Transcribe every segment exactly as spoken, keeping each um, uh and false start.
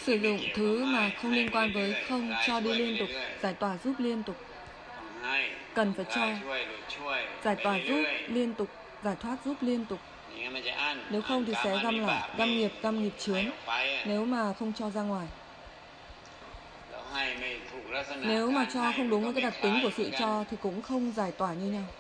Sử dụng thứ mà không liên quan với không cho đi liên tục, giải tỏa giúp liên tục. Cần phải cho, giải tỏa giúp liên tục, giải thoát giúp liên tục. Nếu không thì sẽ găm lại, găm nghiệp, găm nghiệp chướng. Nếu mà không cho ra ngoài, nếu mà cho không đúng với cái đặc tính của sự cho thì cũng không giải tỏa như nhau.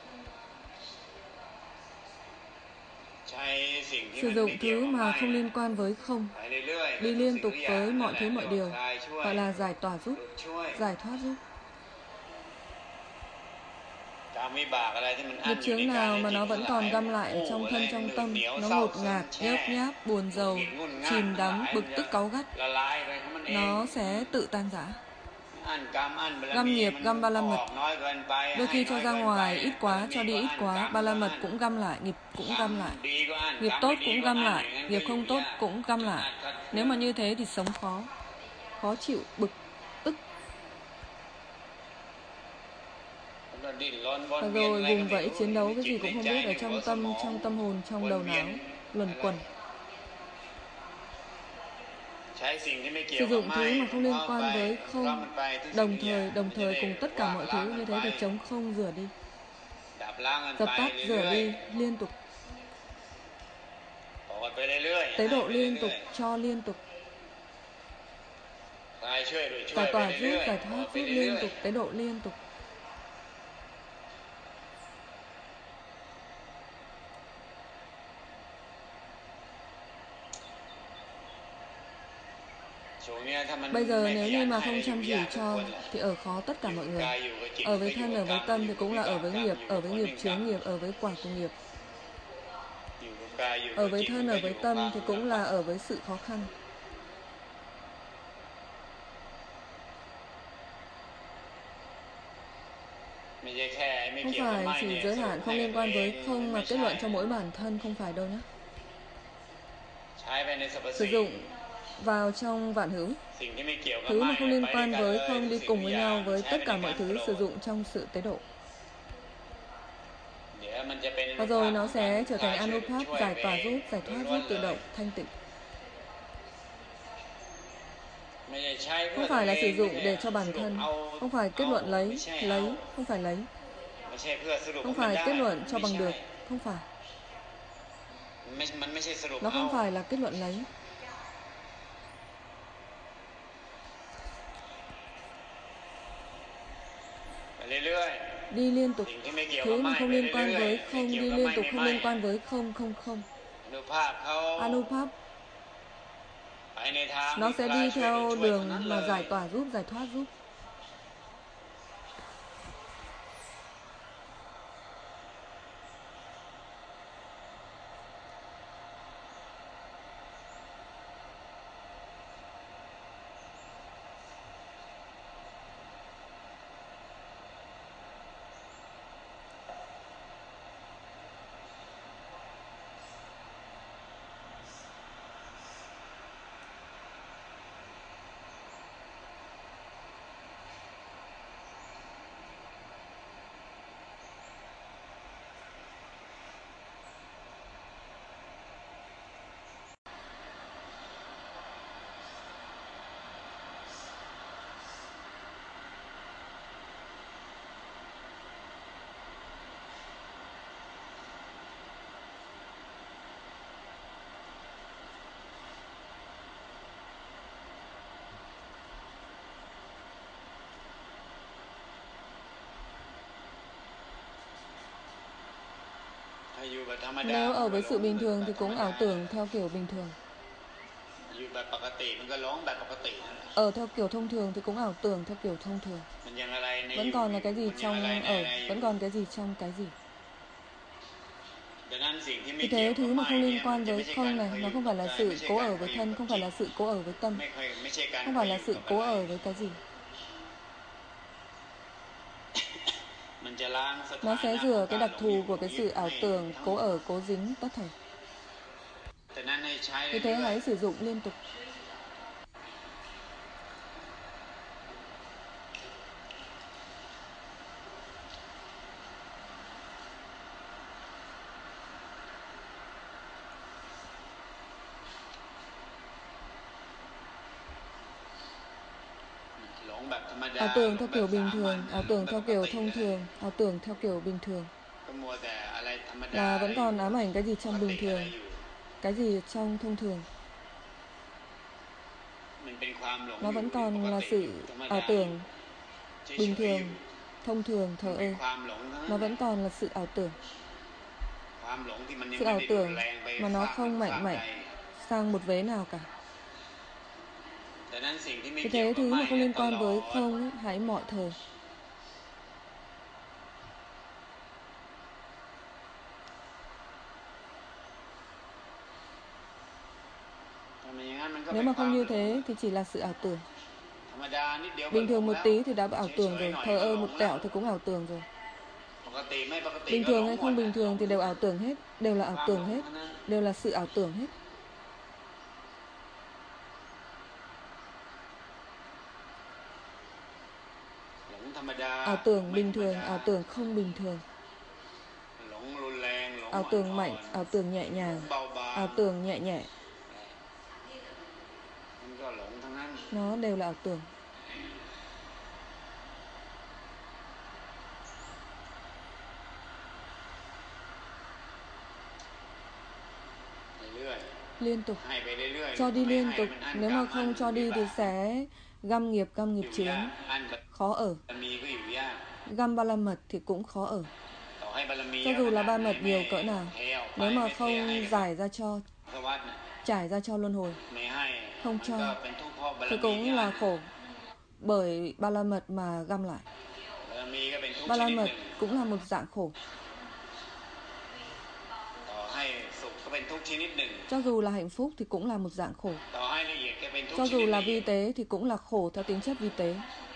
Sử dụng thứ mà không liên quan với không, đi liên tục với mọi thứ mọi điều, gọi là giải tỏa giúp, giải thoát giúp. Nghiệp chướng nào mà nó vẫn còn găm lại trong thân trong tâm, nó ngột ngạt, nhớp nháp, buồn rầu, chìm đắm, bực tức cáu gắt, nó sẽ tự tan rã. Găm nghiệp, găm ba la mật. Đôi khi cho ra ngoài ít quá, cho đi ít quá, ba la mật cũng găm lại, nghiệp cũng găm lại. Nghiệp tốt cũng găm lại, nghiệp không tốt cũng găm lại. Nếu mà như thế thì sống khó, khó chịu, bực, tức. Và rồi vùng vẫy chiến đấu cái gì cũng không biết ở trong tâm, trong tâm hồn, trong đầu não, luẩn quẩn. Sử dụng thứ mà không liên quan với không, đồng thời, đồng thời cùng tất cả mọi thứ, như thế thì chống không rửa đi. Dập tắt, rửa đi, liên tục. Tế độ liên tục, cho liên tục. Giải tỏa giúp, giải thoát giúp liên tục, tế độ liên tục. Bây giờ nếu như mà không chăm chỉ cho thì ở khó tất cả mọi người. Ở với thân, ở với tâm thì cũng là ở với nghiệp, ở với nghiệp chướng nghiệp, ở với quả của nghiệp. Ở với thân, ở với tâm thì cũng là ở với sự khó khăn. Không phải chỉ giới hạn không liên quan với không mà kết luận cho mỗi bản thân, không phải đâu nhé. Sử dụng vào trong vạn hữu. Thứ mà không liên quan với không đi cùng với nhau với tất cả mọi thứ, sử dụng trong sự tế độ. Và rồi nó sẽ trở thành Anupap, giải tỏa giúp, giải thoát giúp, tự động, thanh tịnh. Không phải là sử dụng để cho bản thân, không phải kết luận lấy, lấy, không phải lấy. Không phải kết luận cho bằng được, không phải. Nó không phải là kết luận lấy. Đi liên tục. Thứ mà không liên quan với không, đi liên tục không liên quan với không, không, không. Anupap. Nó sẽ đi theo đường mà giải tỏa giúp, giải thoát giúp. Nếu ở với sự bình thường thì cũng ảo tưởng theo kiểu bình thường. Ở theo kiểu thông thường thì cũng ảo tưởng theo kiểu thông thường. Vẫn còn là cái gì trong ở, vẫn còn cái gì trong cái gì. Vì thế thứ mà không liên quan với không này, nó không phải là sự cố ở với thân, không phải là sự cố ở với tâm, không phải là sự cố ở với cái gì. Nó sẽ rửa cái đặc thù của cái sự ảo tưởng, cố ở, cố dính, tất thảy. Vì thế hãy sử dụng liên tục. Ảo tưởng theo kiểu bình thường, ảo tưởng theo kiểu thông thường, ảo tưởng theo kiểu bình thường là vẫn còn ám ảnh cái gì trong bình thường, cái gì trong thông thường. Nó vẫn còn là sự ảo tưởng bình thường, thông thường, thờ ơ. Nó vẫn còn là sự ảo tưởng. Sự ảo tưởng mà nó không mạnh mạnh sang một vế nào cả. Vì thế thứ mà không liên quan với không ấy, hãy mọi thời. Nếu mà không như thế thì chỉ là sự ảo tưởng. Bình thường một tí thì đã ảo tưởng rồi, thờ ơ một tẹo thì cũng ảo tưởng rồi. Bình thường hay không bình thường thì đều ảo tưởng hết, đều là ảo tưởng hết, đều là sự ảo tưởng hết. Ảo tưởng bình thường, ảo tưởng không bình thường. Ảo tưởng mạnh, ảo tưởng nhẹ nhàng, ảo tưởng nhẹ nhẹ. Nó đều là ảo tưởng. Liên tục, cho đi liên tục. Nếu mà không cho đi thì sẽ găm nghiệp, găm nghiệp chướng, khó ở. Găm ba la mật thì cũng khó ở. Cho dù là ba mật nhiều cỡ nào, nếu mà không giải ra cho, trải ra cho luân hồi, không cho, thì cũng là khổ. Bởi ba la mật mà găm lại. Ba la mật cũng là một dạng khổ. Cho dù là hạnh phúc thì cũng là một dạng khổ. Cho dù là vi tế thì cũng là khổ theo tính chất vi tế.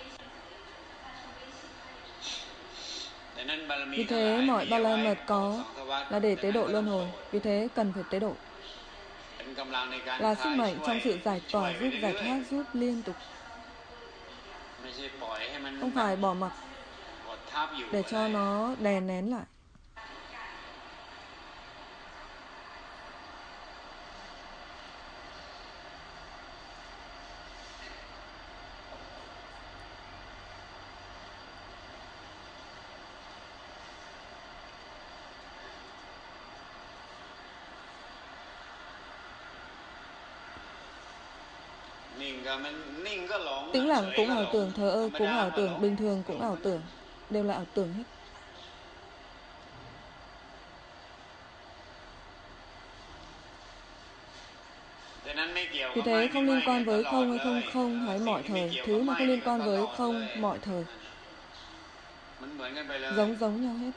Vì thế mọi ba la mật có là để tế độ luân hồi. Vì thế cần phải tế độ. Là sức mạnh trong sự giải tỏa, giúp giải thoát, giúp liên tục. Không phải bỏ mặc để cho nó đè nén lại. Tĩnh lặng cũng ảo tưởng, thờ ơ cũng ảo tưởng, bình thường cũng ảo tưởng, đều là ảo tưởng hết. Vì thế không liên quan với không hay không không hãy mọi thời. Thứ mà không liên quan với không mọi thời, giống giống nhau hết.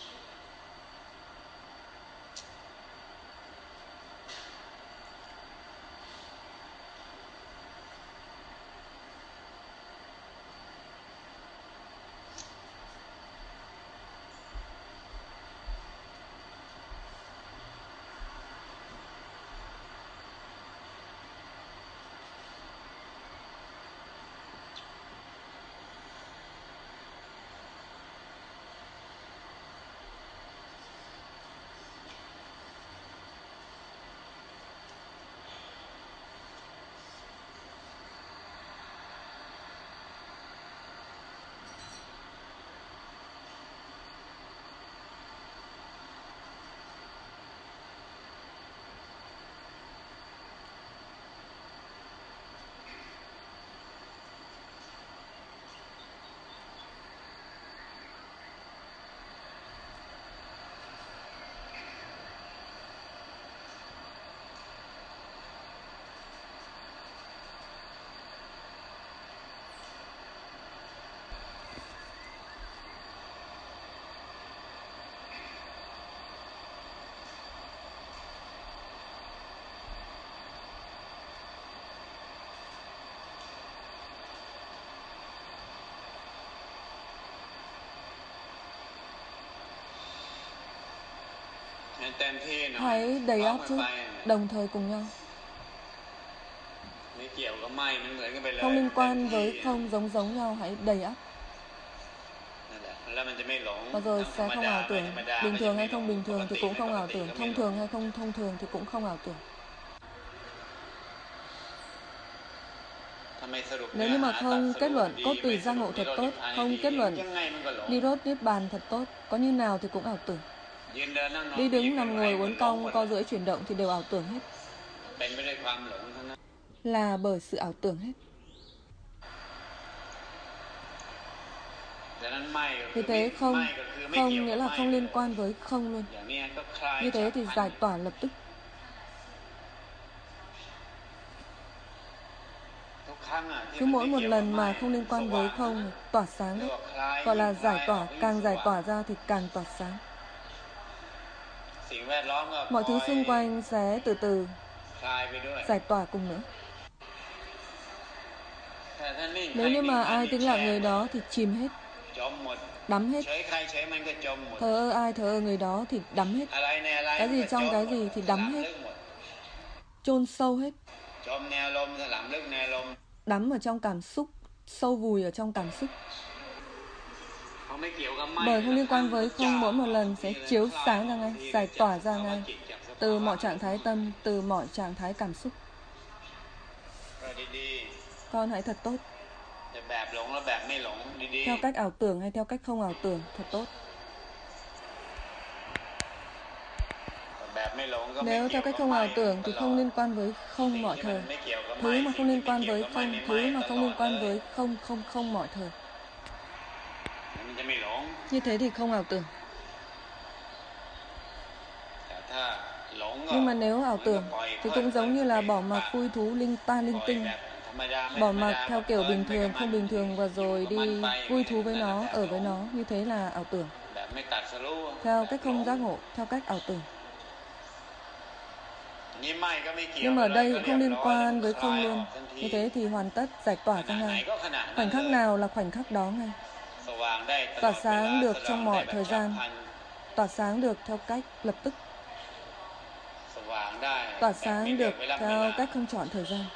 Hãy đầy áp trước, đồng thời cùng nhau. Không liên quan với không, giống giống nhau, hãy đầy áp. Và rồi sẽ không ảo tưởng. Bình thường hay không bình thường thì cũng không ảo tưởng. Thông thường hay không thông thường thì cũng không ảo tưởng. Nếu như mà không kết luận cốt tùy giác ngộ thật tốt, không kết luận Nirodha Niết Bàn thật tốt, có như nào thì cũng ảo tưởng. Đi đứng, nằm ngồi, uốn cong, co duỗi, chuyển động thì đều ảo tưởng hết. Là bởi sự ảo tưởng hết. Vì thế không, không nghĩa là không liên quan với không luôn. Như thế thì giải tỏa lập tức. Cứ mỗi một lần mà không liên quan với không, tỏa sáng đấy, gọi là giải tỏa, càng giải tỏa ra thì càng tỏa sáng. Mọi thứ xung quanh sẽ từ từ giải tỏa cùng nữa. Nếu như mà ai tĩnh lặng người đó thì chìm hết, đắm hết. Thờ ơ ai thờ ơ người đó thì đắm hết. Cái gì trong cái gì thì đắm hết, chôn sâu hết. Đắm ở trong cảm xúc, sâu vùi ở trong cảm xúc. Bởi không liên quan với không, mỗi một lần sẽ chiếu sáng ra ngay, giải tỏa ra ngay, từ mọi trạng thái tâm, từ mọi trạng thái cảm xúc. Con hãy thật tốt. Theo cách ảo tưởng hay theo cách không ảo tưởng, thật tốt. Nếu theo cách không ảo tưởng thì không liên quan với không mọi thời. Thứ mà không liên quan với không, thứ mà không liên quan với không, không, không mọi thời. Như thế thì không ảo tưởng. Nhưng mà nếu ảo tưởng thì cũng giống như là bỏ mặc vui thú linh ta linh tinh. Bỏ mặc theo kiểu bình thường, không bình thường và rồi đi vui thú với nó, ở với nó. Như thế là ảo tưởng. Theo cách không giác ngộ, theo cách ảo tưởng. Nhưng mà ở đây cũng không liên quan với không luôn. Như thế thì hoàn tất, giải tỏa ra ngay. Khoảnh khắc nào là khoảnh khắc đó ngay. Tỏa sáng được trong mọi thời gian. Tỏa sáng được theo cách lập tức. Tỏa sáng được theo cách không chọn thời gian.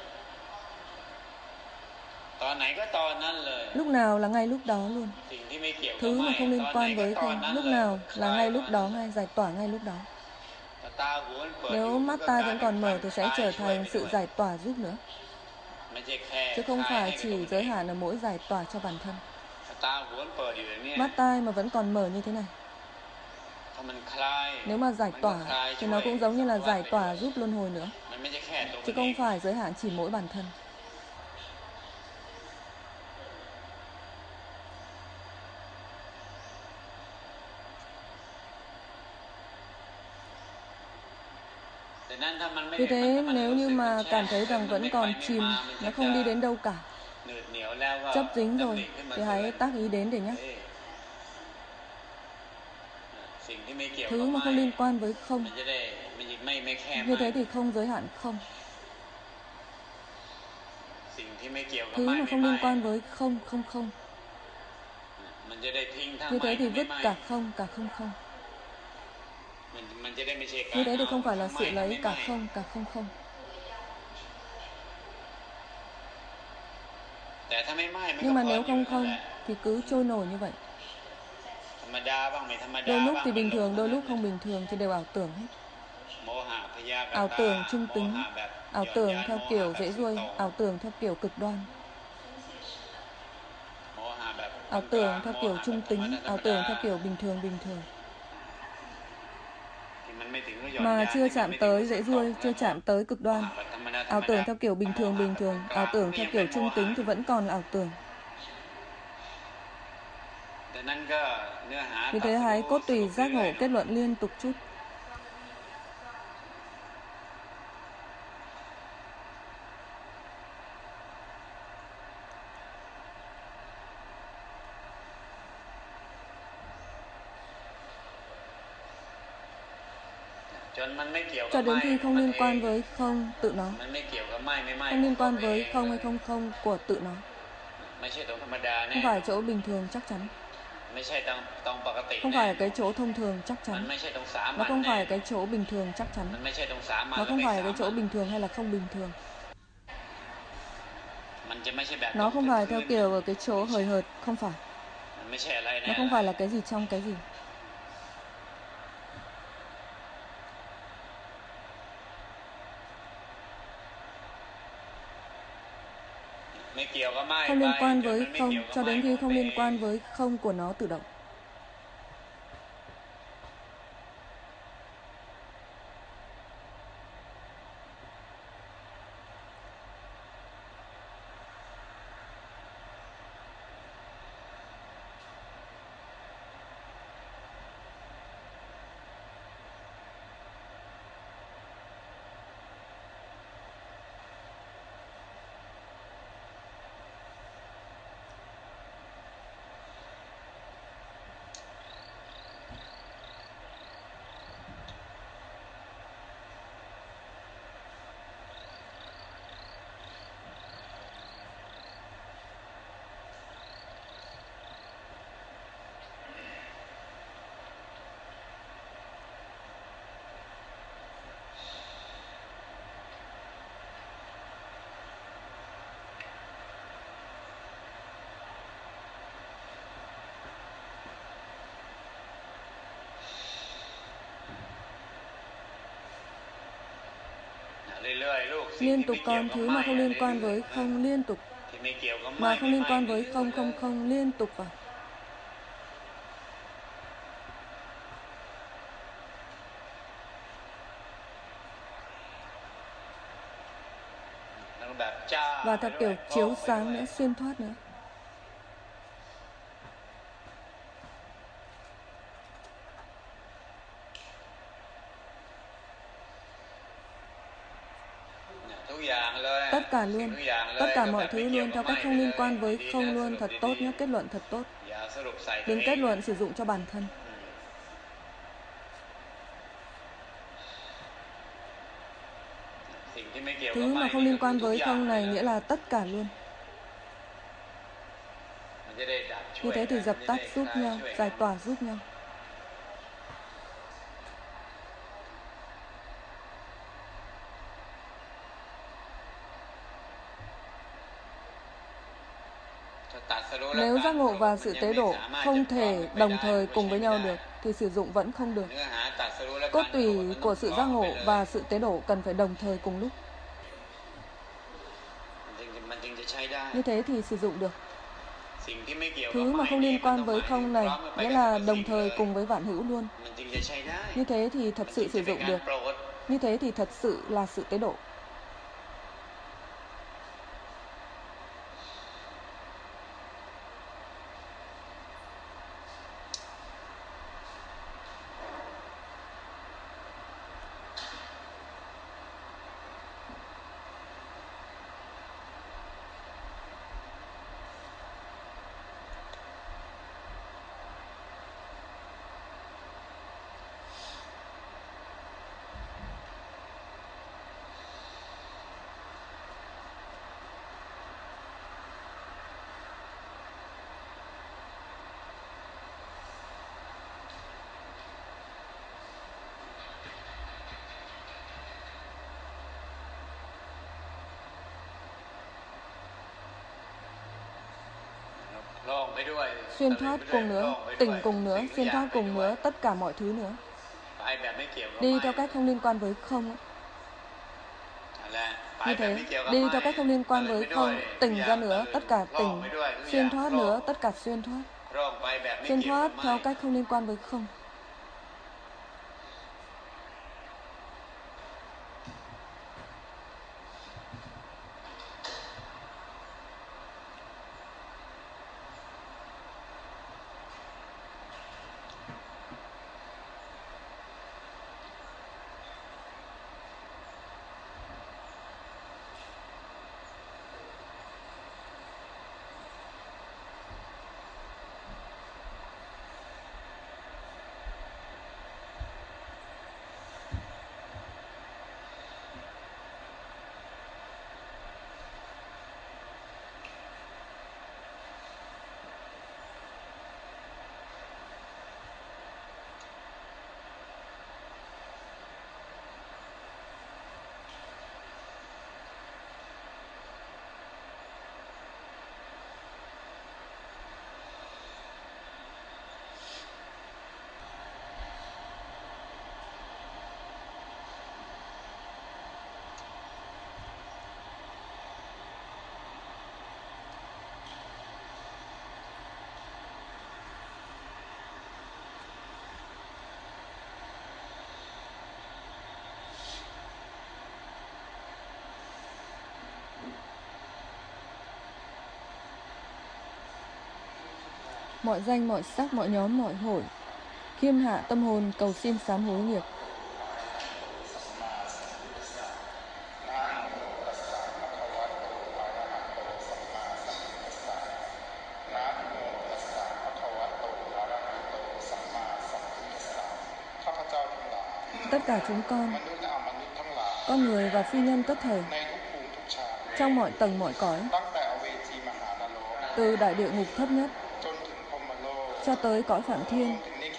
Lúc nào là ngay lúc đó luôn. Thứ mà không liên quan với không, lúc nào là ngay lúc đó ngay, giải tỏa ngay lúc đó. Nếu mắt tai vẫn còn mở thì sẽ trở thành sự giải tỏa giúp nữa, chứ không phải chỉ giới hạn ở mỗi giải tỏa cho bản thân. Mắt tai mà vẫn còn mở như thế này, nếu mà giải tỏa thì nó cũng giống như là giải tỏa giúp luân hồi nữa, chứ không phải giới hạn chỉ mỗi bản thân. Vì thế nếu như mà cảm thấy rằng vẫn còn chìm, nó không đi đến đâu cả, chấp dính rồi, thì hãy tác ý đến để nhắc. Thứ mà không liên quan với không, như thế thì không giới hạn không. Thứ mà không liên quan với không, không không, như thế thì vứt cả không, cả không không. Như thế thì không phải là sự lấy cả không, cả không không. Nhưng mà nếu không không thì cứ trôi nổi như vậy. Đôi lúc thì bình thường, đôi lúc không bình thường thì đều ảo tưởng hết. Ảo tưởng trung tính, ảo tưởng theo kiểu dễ ruôi, ảo tưởng theo kiểu cực đoan. Ảo tưởng theo kiểu trung tính, ảo tưởng theo kiểu bình thường bình thường. Mà chưa chạm tới dễ ruôi, chưa chạm tới cực đoan. Ảo tưởng theo kiểu bình thường bình thường, ảo tưởng theo kiểu trung tính thì vẫn còn là ảo tưởng. Vì thế hãy cốt tùy giác ngộ kết luận liên tục chút. Cho đến khi không liên quan với không tự nó, không liên quan với không hay không không của tự nó, không phải chỗ bình thường chắc chắn, không phải ở cái chỗ thông thường chắc chắn, nó không phải ở cái chỗ bình thường chắc chắn, nó không phải ở cái chỗ bình thường hay là không bình thường, nó không phải theo kiểu ở cái chỗ hời hợt, không phải, nó không phải là cái gì trong cái gì. Không liên quan với không cho đến khi không liên quan với không của nó tự động. Liên tục con, thứ mà không liên quan với không liên tục, mà không liên quan với không không không liên tục vào. Và theo kiểu chiếu sáng nữa, xuyên thoát nữa. Tất cả luôn, tất cả mọi thứ luôn, theo cách không liên quan với không luôn, thật tốt nhé, kết luận thật tốt. Đừng kết luận sử dụng cho bản thân. Thứ mà không liên quan với không này nghĩa là tất cả luôn. Như thế thì dập tắt giúp nhau, giải tỏa giúp nhau. Nếu giác ngộ và sự tế độ không thể đồng thời cùng với nhau được, thì sử dụng vẫn không được. Cốt tủy của sự giác ngộ và sự tế độ cần phải đồng thời cùng lúc. Như thế thì sử dụng được. Thứ mà không liên quan với không này, nghĩa là đồng thời cùng với vạn hữu luôn. Như thế thì thật sự sử dụng được. Như thế thì thật sự là sự tế độ. Xuyên thoát cùng nữa, tỉnh cùng nữa, xuyên thoát cùng nữa, tất cả mọi thứ nữa. Đi theo cách không liên quan với không. Như thế, đi theo cách không liên quan với không, tỉnh ra nữa, tất cả tỉnh, xuyên thoát nữa, tất cả xuyên thoát. Xuyên thoát theo cách không liên quan với không. mọi danh, mọi sắc, mọi nhóm, mọi hội, khiêm hạ tâm hồn cầu xin sám hối nghiệp. Tất cả chúng con, con người và phi nhân tất thảy, trong mọi tầng mọi cõi, từ đại địa ngục thấp nhất cho tới cõi Phạm Thiên,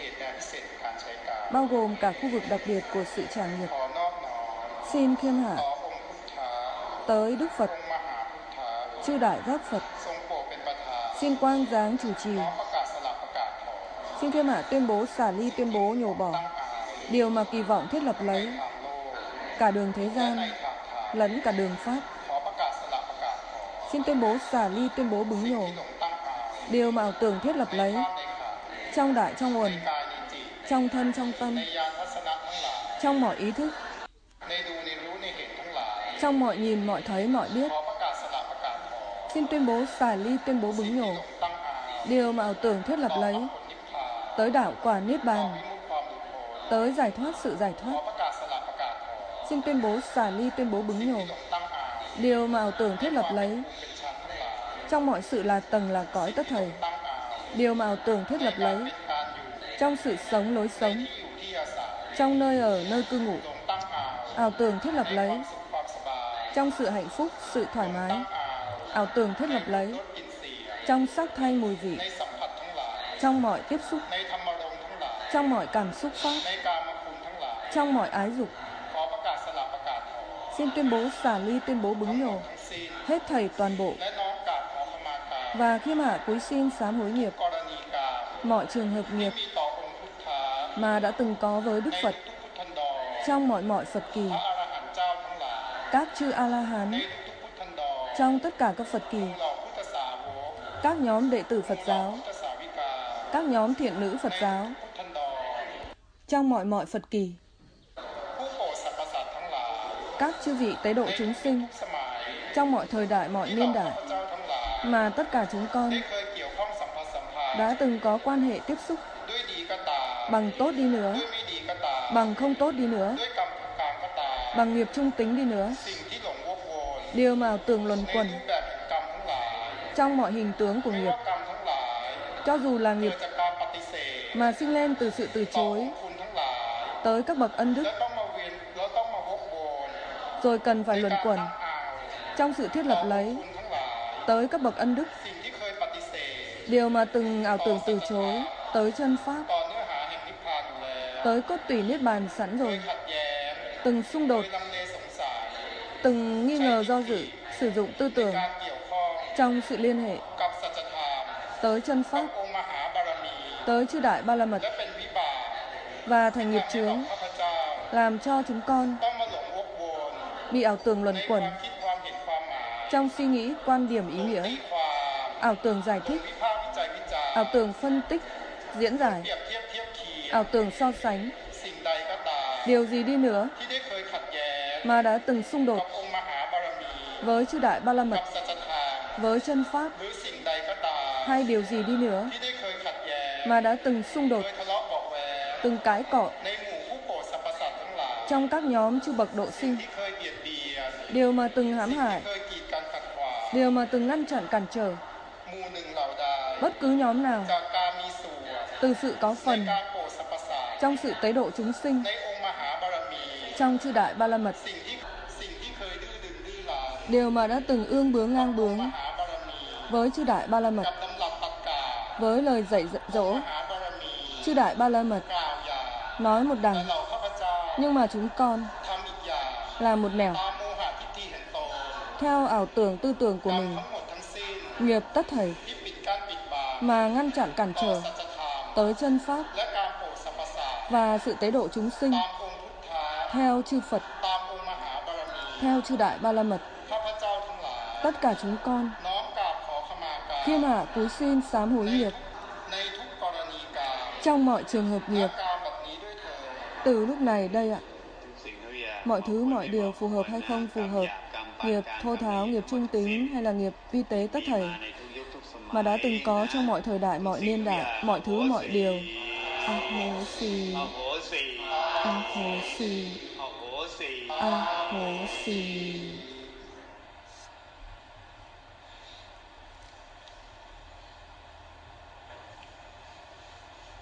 bao gồm cả khu vực đặc biệt của sự trả nghiệp, xin khiêm hạ tới Đức Phật, chư đại giác Phật, xin quang giáng chủ trì, xin khiêm hạ tuyên bố xả ly, tuyên bố nhổ bỏ điều mà kỳ vọng thiết lập lấy cả đường thế gian lẫn cả đường Pháp. Xin tuyên bố xả ly, tuyên bố bứng nhổ điều mà ảo tưởng thiết lập lấy trong đại, trong nguồn, trong thân, trong tâm, trong mọi ý thức, trong mọi nhìn, mọi thấy, mọi biết. Xin tuyên bố xả ly, tuyên bố bứng nhổ điều mà ảo tưởng thiết lập lấy tới đạo quả Niết Bàn, tới giải thoát sự giải thoát. Xin tuyên bố xả ly, tuyên bố bứng nhổ điều mà ảo tưởng thiết lập lấy trong mọi sự là tầng là cõi tất thảy, điều mà ảo tưởng thiết lập lấy trong sự sống lối sống, trong nơi ở nơi cư ngụ, ảo tưởng thiết lập lấy trong sự hạnh phúc, sự thoải mái, ảo tưởng thiết lập lấy trong sắc thanh mùi vị, trong mọi tiếp xúc, trong mọi cảm xúc pháp, trong mọi ái dục. Xin tuyên bố xả ly, tuyên bố bứng nhổ hết thảy toàn bộ và khiêm hạ cúi xin sám hối nghiệp mọi trường hợp nghiệp mà đã từng có với Đức Phật trong mọi mọi Phật kỳ, các chư A-la-hán trong tất cả các Phật kỳ, các nhóm đệ tử Phật giáo, các nhóm thiện nữ Phật giáo trong mọi mọi Phật kỳ, các chư vị tế độ chúng sinh trong mọi thời đại, mọi niên đại mà tất cả chúng con đã từng có quan hệ tiếp xúc, bằng tốt đi nữa, bằng không tốt đi nữa, bằng nghiệp trung tính đi nữa, điều mà ảo tưởng luẩn quẩn trong mọi hình tướng của nghiệp, cho dù là nghiệp mà sinh lên từ sự từ chối tới các bậc ân đức, rồi cần phải luẩn quẩn trong sự thiết lập lấy tới các bậc ân đức, điều mà từng ảo tưởng từ chối tới chân Pháp, tới cốt tủy Niết Bàn sẵn rồi, từng xung đột, từng nghi ngờ do dự, sử dụng tư tưởng trong sự liên hệ tới chân Pháp, tới chư đại ba la mật, và thành nghiệp chướng làm cho chúng con bị ảo tưởng luẩn quẩn trong suy nghĩ, quan điểm, ý nghĩa, ảo tưởng giải thích, ảo tưởng phân tích, diễn giải, ảo tưởng so sánh, điều gì đi nữa mà đã từng xung đột với chư đại ba la mật, với chân Pháp, hay điều gì đi nữa mà đã từng xung đột, từng cãi cọ trong các nhóm chư bậc độ sinh, điều mà từng hãm hại, điều mà từng ngăn chặn cản trở bất cứ nhóm nào từ sự có phần trong sự tế độ chúng sinh trong chư đại ba la mật, điều mà đã từng ương bướng ngang bướng với chư đại ba la mật, với lời dạy dỗ chư đại ba la mật nói một đằng, nhưng mà chúng con làm một nẻo, theo ảo tưởng tư tưởng của mình, nghiệp tất thảy mà ngăn chặn cản trở tới chân Pháp và sự tế độ chúng sinh theo chư Phật, theo chư đại ba la mật. Tất cả chúng con khiêm hạ cúi xin sám hối nghiệp trong mọi trường hợp nghiệp từ lúc này đây ạ. Mọi thứ, mọi điều phù hợp hay không phù hợp, nghiệp thô tháo, nghiệp trung tính hay là nghiệp vi tế tất thảy, mà đã từng có trong mọi thời đại, mọi niên đại, mọi thứ, mọi điều. A Hố Xì, A Hố Xì, A Hố Xì.